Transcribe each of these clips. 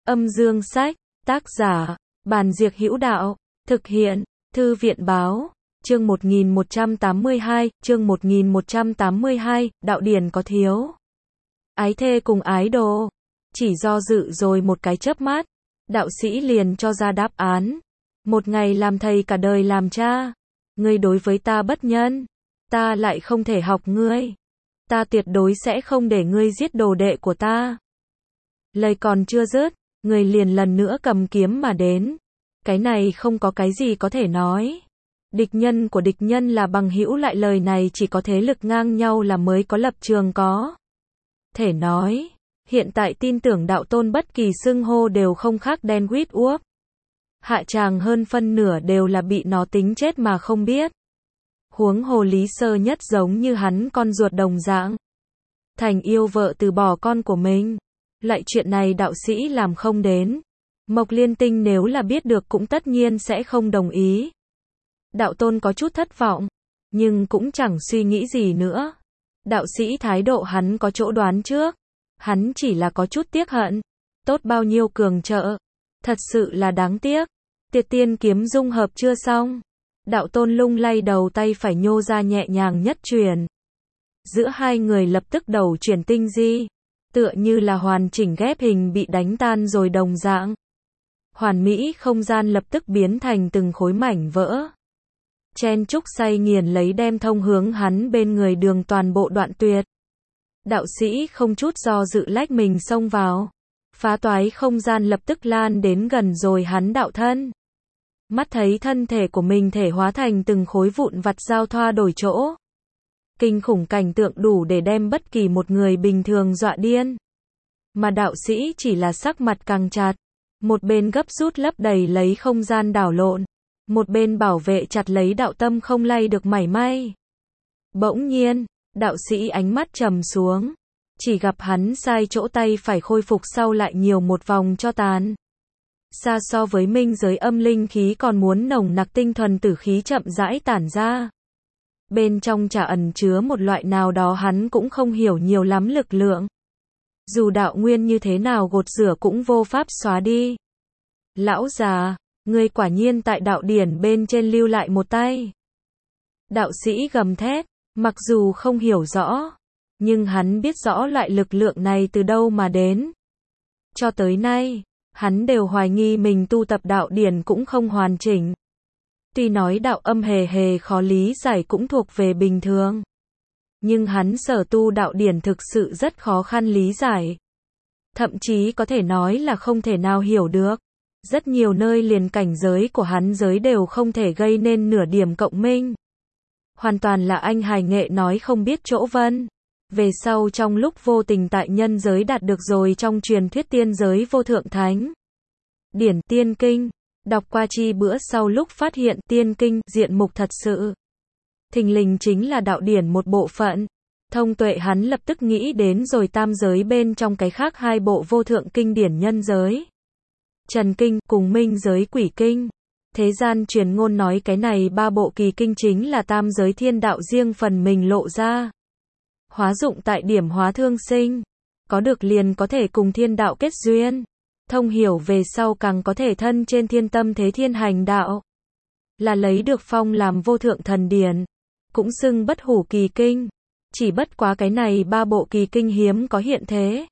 Âm dương sách, tác giả, Bàn Diệc Hữu Đạo, thực hiện, Thư viện báo, chương 1182, đạo điển có thiếu. Ái thê cùng ái đồ. Chỉ do dự rồi một cái chớp mắt, đạo sĩ liền cho ra đáp án. Một ngày làm thầy cả đời làm cha. Ngươi đối với ta bất nhân, ta lại không thể học ngươi. Ta tuyệt đối sẽ không để ngươi giết đồ đệ của ta. Lời còn chưa dứt, người liền lần nữa cầm kiếm mà đến. Cái này không có cái gì có thể nói. Địch nhân của địch nhân là bằng hữu, lại lời này chỉ có thế lực ngang nhau là mới có lập trường có thể nói. Hiện tại tin tưởng đạo tôn bất kỳ xưng hô đều không khác đen quýt uốc. Hạ tràng hơn phân nửa đều là bị nó tính chết mà không biết. Huống hồ Lý Sơ Nhất giống như hắn con ruột đồng dạng. Thành yêu vợ từ bỏ con của mình. Lại chuyện này đạo sĩ làm không đến. Mộc Liên Tinh nếu là biết được cũng tất nhiên sẽ không đồng ý. Đạo tôn có chút thất vọng, nhưng cũng chẳng suy nghĩ gì nữa. Đạo sĩ thái độ hắn có chỗ đoán trước. Hắn chỉ là có chút tiếc hận. Tốt bao nhiêu cường trợ. Thật sự là đáng tiếc. Tiệt tiên kiếm dung hợp chưa xong. Đạo tôn lung lay đầu, tay phải nhô ra nhẹ nhàng nhất truyền. Giữa hai người lập tức đầu chuyển tinh di. Tựa như là hoàn chỉnh ghép hình bị đánh tan rồi đồng dạng. Hoàn mỹ không gian lập tức biến thành từng khối mảnh vỡ. Chen trúc say nghiền lấy đem thông hướng hắn bên người đường toàn bộ đoạn tuyệt. Đạo sĩ không chút do dự lách mình xông vào. Phá toái không gian lập tức lan đến gần rồi hắn đạo thân. Mắt thấy thân thể của mình thể hóa thành từng khối vụn vặt giao thoa đổi chỗ. Kinh khủng cảnh tượng đủ để đem bất kỳ một người bình thường dọa điên. Mà đạo sĩ chỉ là sắc mặt càng chặt. Một bên gấp rút lấp đầy lấy không gian đảo lộn. Một bên bảo vệ chặt lấy đạo tâm không lay được mảy may. Bỗng nhiên, đạo sĩ ánh mắt trầm xuống. Chỉ gặp hắn sai chỗ, tay phải khôi phục sau lại nhiều một vòng cho tàn. Xa so với minh giới âm linh khí còn muốn nồng nặc, tinh thuần tử khí chậm rãi tản ra. Bên trong chả ẩn chứa một loại nào đó hắn cũng không hiểu nhiều lắm lực lượng. Dù đạo nguyên như thế nào gột rửa cũng vô pháp xóa đi. Lão già, ngươi quả nhiên tại đạo điển bên trên lưu lại một tay. Đạo sĩ gầm thét, mặc dù không hiểu rõ, nhưng hắn biết rõ loại lực lượng này từ đâu mà đến. Cho tới nay, hắn đều hoài nghi mình tu tập đạo điển cũng không hoàn chỉnh. Tuy nói đạo âm hề khó lý giải cũng thuộc về bình thường. Nhưng hắn sở tu đạo điển thực sự rất khó khăn lý giải. Thậm chí có thể nói là không thể nào hiểu được. Rất nhiều nơi liền cảnh giới của hắn giới đều không thể gây nên nửa điểm cộng minh. Hoàn toàn là anh hài nghệ nói không biết chỗ vân. Về sau trong lúc vô tình tại nhân giới đạt được rồi trong truyền thuyết tiên giới vô thượng thánh điển tiên kinh. Đọc qua chi bữa sau lúc phát hiện tiên kinh diện mục thật sự thình lình chính là đạo điển một bộ phận. Thông tuệ hắn lập tức nghĩ đến rồi tam giới bên trong cái khác hai bộ vô thượng kinh điển nhân giới. Trần kinh cùng minh giới quỷ kinh. Thế gian truyền ngôn nói cái này ba bộ kỳ kinh chính là tam giới thiên đạo riêng phần mình lộ ra. Hóa dụng tại điểm hóa thương sinh. Có được liền có thể cùng thiên đạo kết duyên. Thông hiểu về sau càng có thể thân trên thiên tâm thế thiên hành đạo. Là lấy được phong làm vô thượng thần điển. Cũng xưng bất hủ kỳ kinh. Chỉ bất quá cái này ba bộ kỳ kinh hiếm có hiện thế.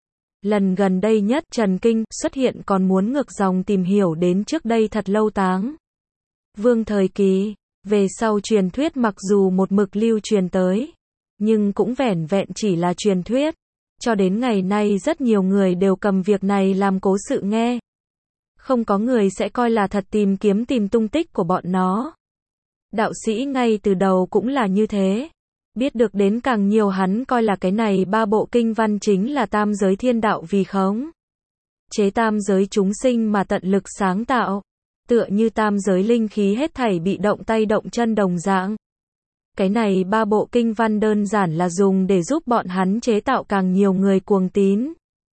Lần gần đây nhất Trần Kinh xuất hiện còn muốn ngược dòng tìm hiểu đến trước đây thật lâu Táng Vương thời kỳ. Về sau truyền thuyết mặc dù một mực lưu truyền tới, nhưng cũng vẻn vẹn chỉ là truyền thuyết. Cho đến ngày nay rất nhiều người đều cầm việc này làm cố sự nghe. Không có người sẽ coi là thật tìm kiếm tìm tung tích của bọn nó. Đạo sĩ ngay từ đầu cũng là như thế. Biết được đến càng nhiều hắn coi là cái này ba bộ kinh văn chính là tam giới thiên đạo vì khống chế tam giới chúng sinh mà tận lực sáng tạo. Tựa như tam giới linh khí hết thảy bị động tay động chân đồng dạng. Cái này ba bộ kinh văn đơn giản là dùng để giúp bọn hắn chế tạo càng nhiều người cuồng tín.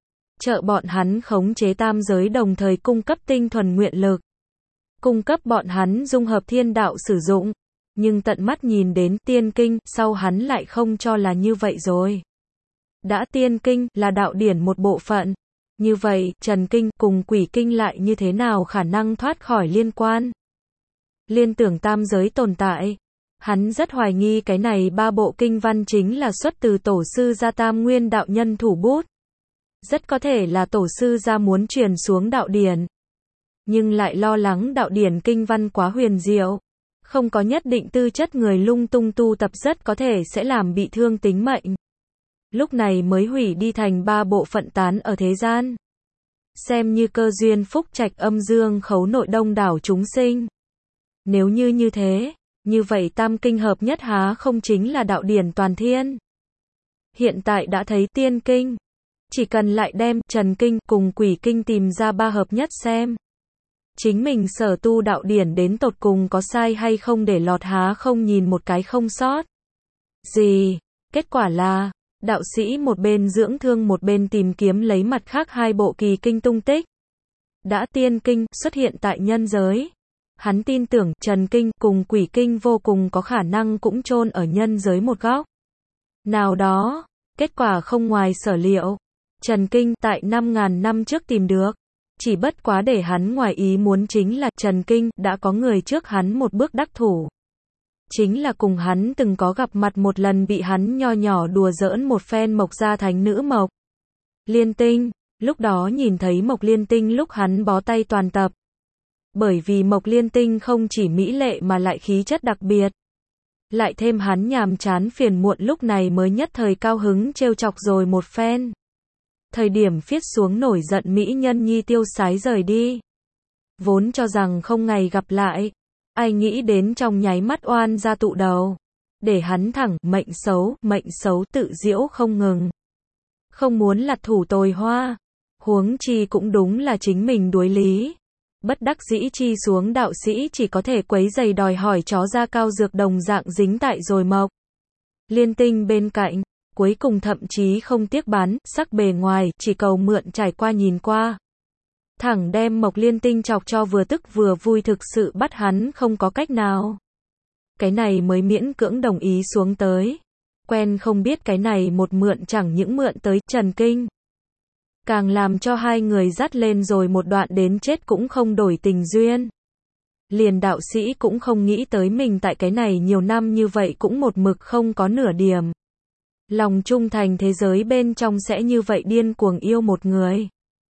Trợ bọn hắn khống chế tam giới đồng thời cung cấp tinh thuần nguyện lực. Cung cấp bọn hắn dung hợp thiên đạo sử dụng. Nhưng tận mắt nhìn đến tiên kinh, sau hắn lại không cho là như vậy rồi. Đã tiên kinh là đạo điển một bộ phận. Như vậy, Trần Kinh cùng quỷ kinh lại như thế nào khả năng thoát khỏi liên quan? Liên tưởng tam giới tồn tại. Hắn rất hoài nghi cái này ba bộ kinh văn chính là xuất từ tổ sư gia Tam Nguyên đạo nhân thủ bút. Rất có thể là tổ sư gia muốn truyền xuống đạo điển. Nhưng lại lo lắng đạo điển kinh văn quá huyền diệu. Không có nhất định tư chất người lung tung tu tập rất có thể sẽ làm bị thương tính mệnh. Lúc này mới hủy đi thành ba bộ phận tán ở thế gian. Xem như cơ duyên phúc trạch âm dương khấu nội đông đảo chúng sinh. Nếu như thế, như vậy tam kinh hợp nhất há không chính là đạo điển toàn thiên. Hiện tại đã thấy tiên kinh. Chỉ cần lại đem Trần Kinh cùng quỷ kinh tìm ra ba hợp nhất xem. Chính mình sở tu đạo điển đến tột cùng có sai hay không để lọt há không nhìn một cái không sót. Gì? Kết quả là, đạo sĩ một bên dưỡng thương một bên tìm kiếm lấy mặt khác hai bộ kỳ kinh tung tích. Đã tiên kinh xuất hiện tại nhân giới. Hắn tin tưởng Trần Kinh cùng quỷ kinh vô cùng có khả năng cũng chôn ở nhân giới một góc nào đó. Kết quả không ngoài sở liệu. Trần Kinh tại 5.000 năm trước tìm được. Chỉ bất quá để hắn ngoài ý muốn chính là Trần Kinh đã có người trước hắn một bước đắc thủ. Chính là cùng hắn từng có gặp mặt một lần bị hắn nho nhỏ đùa giỡn một phen Mộc gia thánh nữ Mộc Liên Tinh. Lúc đó nhìn thấy Mộc Liên Tinh lúc hắn bó tay toàn tập. Bởi vì Mộc Liên Tinh không chỉ mỹ lệ mà lại khí chất đặc biệt. Lại thêm hắn nhàm chán phiền muộn lúc này mới nhất thời cao hứng trêu chọc rồi một phen. Thời điểm phiết xuống nổi giận mỹ nhân nhi tiêu sái rời đi. Vốn cho rằng không ngày gặp lại. Ai nghĩ đến trong nháy mắt oan ra tụ đầu. Để hắn thẳng mệnh xấu tự giễu không ngừng. Không muốn lật thủ tồi hoa. Huống chi cũng đúng là chính mình đuối lý. Bất đắc dĩ chi xuống đạo sĩ chỉ có thể quấy giày đòi hỏi chó ra cao dược đồng dạng dính tại rồi Mộc Liên Tinh bên cạnh. Cuối cùng thậm chí không tiếc bán sắc bề ngoài, chỉ cầu mượn trải qua nhìn qua. Thẳng đem Mộc Liên Tinh chọc cho vừa tức vừa vui, thực sự bắt hắn không có cách nào. Cái này mới miễn cưỡng đồng ý xuống tới. Quen không biết cái này một mượn chẳng những mượn tới Trần Kinh. Càng làm cho hai người dắt lên rồi một đoạn đến chết cũng không đổi tình duyên. Liền đạo sĩ cũng không nghĩ tới mình tại cái này nhiều năm như vậy cũng một mực không có nửa điểm lòng trung thành thế giới bên trong sẽ như vậy điên cuồng yêu một người.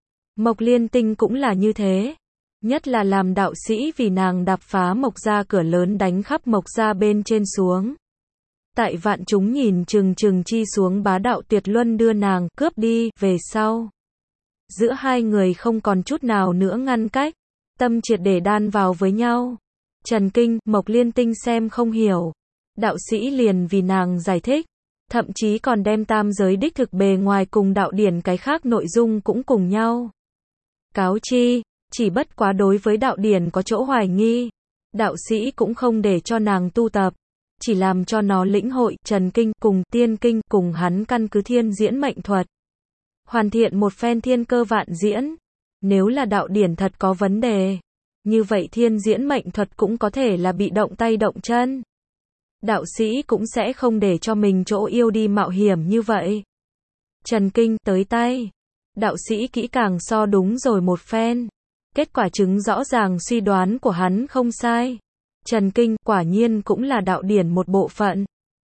Mộc Liên Tinh cũng là như thế. Nhất là làm đạo sĩ vì nàng đạp phá Mộc gia cửa lớn đánh khắp Mộc gia bên trên xuống. Tại vạn chúng nhìn chừng chi xuống bá đạo tuyệt luân đưa nàng cướp đi về sau. Giữa hai người không còn chút nào nữa ngăn cách. Tâm triệt để đan vào với nhau. Trần Kinh, Mộc Liên Tinh xem không hiểu. Đạo sĩ liền vì nàng giải thích. Thậm chí còn đem tam giới đích thực bề ngoài cùng đạo điển cái khác nội dung cũng cùng nhau cáo chi, chỉ bất quá đối với đạo điển có chỗ hoài nghi. Đạo sĩ cũng không để cho nàng tu tập, chỉ làm cho nó lĩnh hội Trần Kinh cùng tiên kinh cùng hắn căn cứ thiên diễn mệnh thuật. Hoàn thiện một phen thiên cơ vạn diễn. Nếu là đạo điển thật có vấn đề, như vậy thiên diễn mệnh thuật cũng có thể là bị động tay động chân. Đạo sĩ cũng sẽ không để cho mình chỗ yêu đi mạo hiểm như vậy. Trần Kinh tới tay. Đạo sĩ kỹ càng so đúng rồi một phen. Kết quả chứng rõ ràng suy đoán của hắn không sai. Trần Kinh quả nhiên cũng là đạo điển một bộ phận.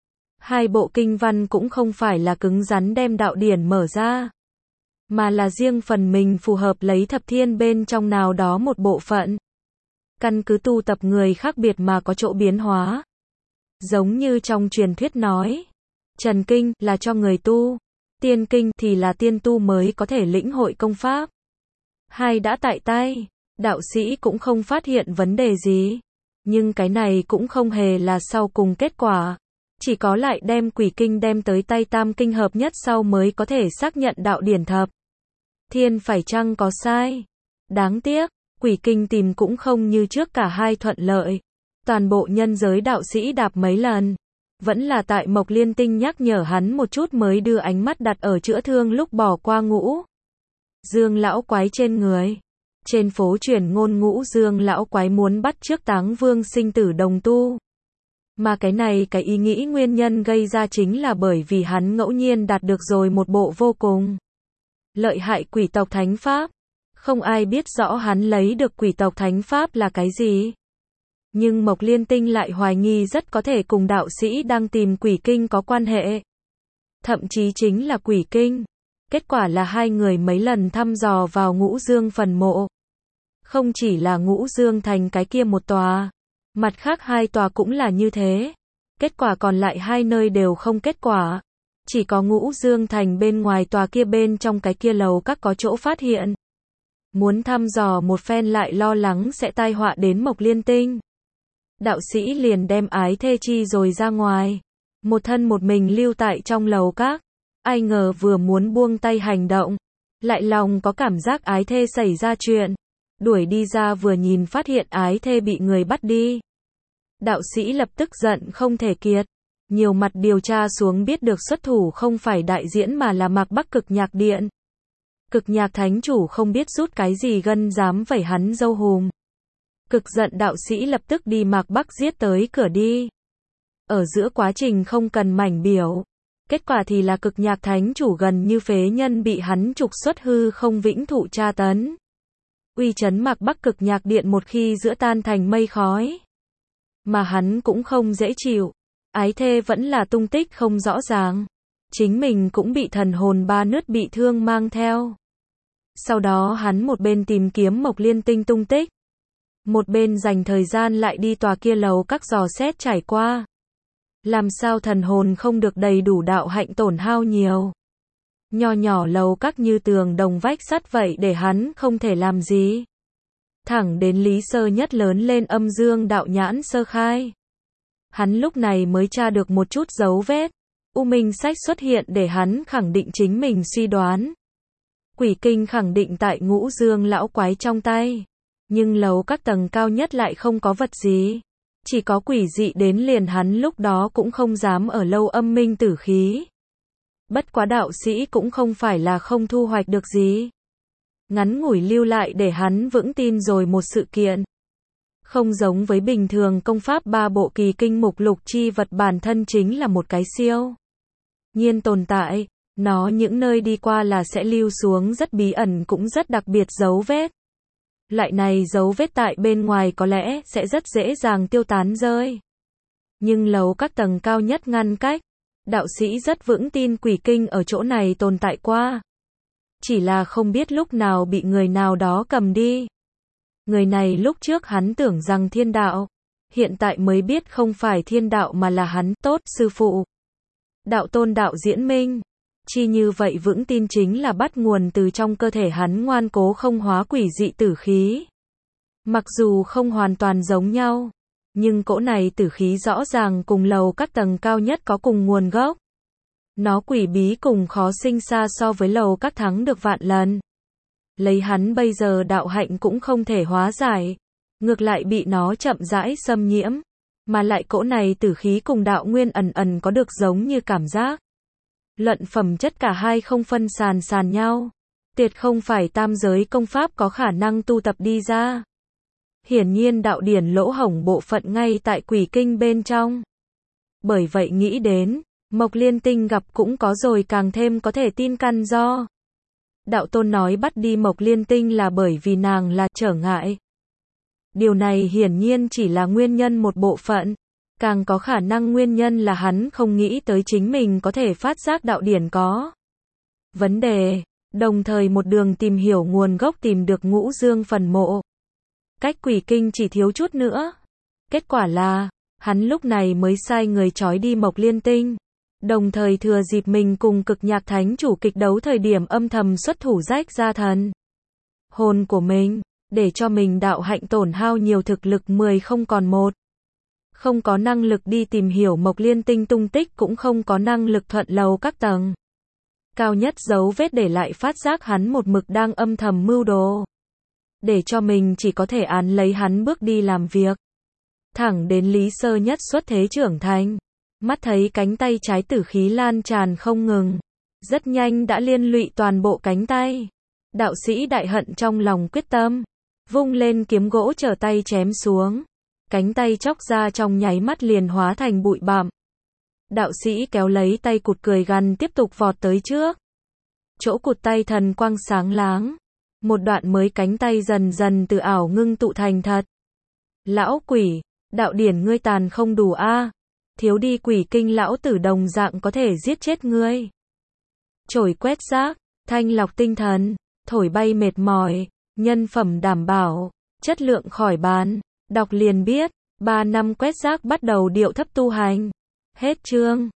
Hai bộ kinh văn cũng không phải là cứng rắn đem đạo điển mở ra, mà là riêng phần mình phù hợp lấy thập thiên bên trong nào đó một bộ phận. Căn cứ tu tập người khác biệt mà có chỗ biến hóa. Giống như trong truyền thuyết nói, Trần Kinh là cho người tu, tiên kinh thì là tiên tu mới có thể lĩnh hội công pháp. Hai đã tại tay, đạo sĩ cũng không phát hiện vấn đề gì. Nhưng cái này cũng không hề là sau cùng kết quả. Chỉ có lại đem quỷ kinh đem tới tay tam kinh hợp nhất sau mới có thể xác nhận đạo điển thập thiên phải chăng có sai. Đáng tiếc, quỷ kinh tìm cũng không như trước cả hai thuận lợi. Toàn bộ nhân giới đạo sĩ đạp mấy lần. Vẫn là tại Mộc Liên Tinh nhắc nhở hắn một chút mới đưa ánh mắt đặt ở chữa thương lúc bỏ qua Ngũ Dương lão quái trên người. Trên phố truyền ngôn Ngũ Dương lão quái muốn bắt chước Táng Vương sinh tử đồng tu. Mà cái này cái ý nghĩ nguyên nhân gây ra chính là bởi vì hắn ngẫu nhiên đạt được rồi một bộ vô cùng Lợi hại quỷ tộc thánh pháp. Không ai biết rõ hắn lấy được quỷ tộc thánh pháp là cái gì. Nhưng Mộc Liên Tinh lại hoài nghi rất có thể cùng đạo sĩ đang tìm quỷ kinh có quan hệ. Thậm chí chính là quỷ kinh. Kết quả là hai người mấy lần thăm dò vào Ngũ Dương phần mộ. Không chỉ là Ngũ Dương thành cái kia một tòa, mặt khác hai tòa cũng là như thế. Kết quả còn lại hai nơi đều không kết quả. Chỉ có Ngũ Dương thành bên ngoài tòa kia bên trong cái kia lầu các có chỗ phát hiện. Muốn thăm dò một phen lại lo lắng sẽ tai họa đến Mộc Liên Tinh. Đạo sĩ liền đem ái thê chi rồi ra ngoài. Một thân một mình lưu tại trong lầu các. Ai ngờ vừa muốn buông tay hành động, lại lòng có cảm giác ái thê xảy ra chuyện. Đuổi đi ra vừa nhìn phát hiện ái thê bị người bắt đi. Đạo sĩ lập tức giận không thể kiệt. Nhiều mặt điều tra xuống biết được xuất thủ không phải đại diễn mà là Mạc Bắc Cực Nhạc Điện. Cực Nhạc Thánh Chủ không biết rút cái gì gân dám vẩy hắn dâu hùm. Cực giận đạo sĩ lập tức đi Mạc Bắc giết tới cửa đi. Ở giữa quá trình không cần mảnh biểu. Kết quả thì là Cực Nhạc Thánh Chủ gần như phế nhân bị hắn trục xuất hư không vĩnh thụ tra tấn. Uy chấn Mạc Bắc Cực Nhạc Điện một khi giữa tan thành mây khói. Mà hắn cũng không dễ chịu. Ái thê vẫn là tung tích không rõ ràng. Chính mình cũng bị thần hồn ba nứt bị thương mang theo. Sau đó hắn một bên tìm kiếm Mộc Liên Tinh tung tích. Một bên dành thời gian lại đi tòa kia lầu các dò xét trải qua. Làm sao thần hồn không được đầy đủ đạo hạnh tổn hao nhiều. Nho nhỏ lầu các như tường đồng vách sắt vậy để hắn không thể làm gì. Thẳng đến Lý Sơ Nhất lớn lên âm dương đạo nhãn sơ khai. Hắn lúc này mới tra được một chút dấu vết. U Minh sách xuất hiện để hắn khẳng định chính mình suy đoán. Quỷ kinh khẳng định tại Ngũ Dương lão quái trong tay. Nhưng lầu các tầng cao nhất lại không có vật gì. Chỉ có quỷ dị đến liền hắn lúc đó cũng không dám ở lâu âm minh tử khí. Bất quá đạo sĩ cũng không phải là không thu hoạch được gì. Ngắn ngủi lưu lại để hắn vững tin rồi một sự kiện. Không giống với bình thường công pháp ba bộ kỳ kinh mục lục chi vật bản thân chính là một cái siêu nhiên tồn tại. Nó những nơi đi qua là sẽ lưu xuống rất bí ẩn cũng rất đặc biệt dấu vết. Loại này dấu vết tại bên ngoài có lẽ sẽ rất dễ dàng tiêu tán rơi. Nhưng lầu các tầng cao nhất ngăn cách. Đạo sĩ rất vững tin quỷ kinh ở chỗ này tồn tại qua. Chỉ là không biết lúc nào bị người nào đó cầm đi. Người này lúc trước hắn tưởng rằng thiên đạo. Hiện tại mới biết không phải thiên đạo mà là hắn, tốt, sư phụ. Đạo tôn đạo diễn minh. Chi như vậy vững tin chính là bắt nguồn từ trong cơ thể hắn ngoan cố không hóa quỷ dị tử khí. Mặc dù không hoàn toàn giống nhau. Nhưng cỗ này tử khí rõ ràng cùng lầu các tầng cao nhất có cùng nguồn gốc. Nó quỷ bí cùng khó sinh xa so với lầu các thắng được vạn lần. Lấy hắn bây giờ đạo hạnh cũng không thể hóa giải. Ngược lại bị nó chậm rãi xâm nhiễm. Mà lại cỗ này tử khí cùng đạo nguyên ẩn ẩn có được giống như cảm giác. Luận phẩm chất cả hai không phân sàn nhau. Tuyệt không phải tam giới công pháp có khả năng tu tập đi ra. Hiển nhiên đạo điển lỗ hổng bộ phận ngay tại quỷ kinh bên trong. Bởi vậy nghĩ đến, Mộc Liên Tinh gặp cũng có rồi càng thêm có thể tin căn do. Đạo tôn nói bắt đi Mộc Liên Tinh là bởi vì nàng là trở ngại. Điều này hiển nhiên chỉ là nguyên nhân một bộ phận. Càng có khả năng nguyên nhân là hắn không nghĩ tới chính mình có thể phát giác đạo điển có vấn đề, đồng thời một đường tìm hiểu nguồn gốc tìm được Ngũ Dương phần mộ. Cách quỷ kinh chỉ thiếu chút nữa. Kết quả là, hắn lúc này mới sai người trói đi Mộc Liên Tinh. Đồng thời thừa dịp mình cùng Cực Nhạc Thánh Chủ kịch đấu thời điểm âm thầm xuất thủ rách ra thần hồn của mình, để cho mình đạo hạnh tổn hao nhiều thực lực 10 không còn một. Không có năng lực đi tìm hiểu Mộc Liên Tinh tung tích cũng không có năng lực thuận lầu các tầng cao nhất dấu vết để lại phát giác hắn một mực đang âm thầm mưu đồ. Để cho mình chỉ có thể án lấy hắn bước đi làm việc. Thẳng đến Lý Sơ Nhất xuất thế trưởng thành. Mắt thấy cánh tay trái tử khí lan tràn không ngừng. Rất nhanh đã liên lụy toàn bộ cánh tay. Đạo sĩ đại hận trong lòng quyết tâm. Vung lên kiếm gỗ trở tay chém xuống. Cánh tay chóc ra trong nháy mắt liền hóa thành bụi bặm. Đạo sĩ kéo lấy tay cụt cười gằn tiếp tục vọt tới trước. chỗ cụt tay thần quang sáng láng. Một đoạn mới cánh tay dần dần từ ảo ngưng tụ thành thật. Lão quỷ, đạo điển ngươi tàn không đủ a, thiếu đi quỷ kinh lão tử đồng dạng có thể giết chết ngươi. Chổi quét rác, thanh lọc tinh thần, thổi bay mệt mỏi, nhân phẩm đảm bảo, chất lượng khỏi bàn, đọc liền biết, 3 năm quét rác bắt đầu điệu thấp tu hành. Hết chương.